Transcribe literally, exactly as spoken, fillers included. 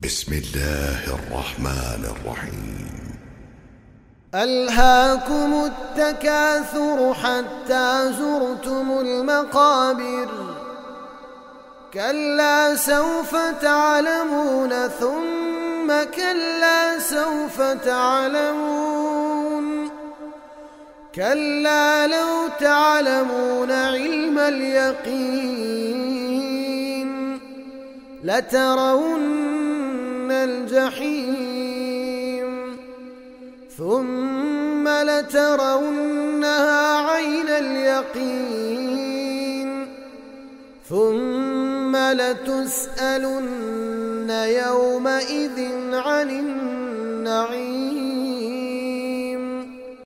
بسم الله الرحمن الرحيم. ألهاكم التكاثر حتى زرتم المقابر كلا سوف تعلمون ثم كلا سوف تعلمون كلا لو تعلمون علم اليقين لترون الجحيم ثم لترونها عين اليقين ثم لتسألن يومئذ عن النعيم.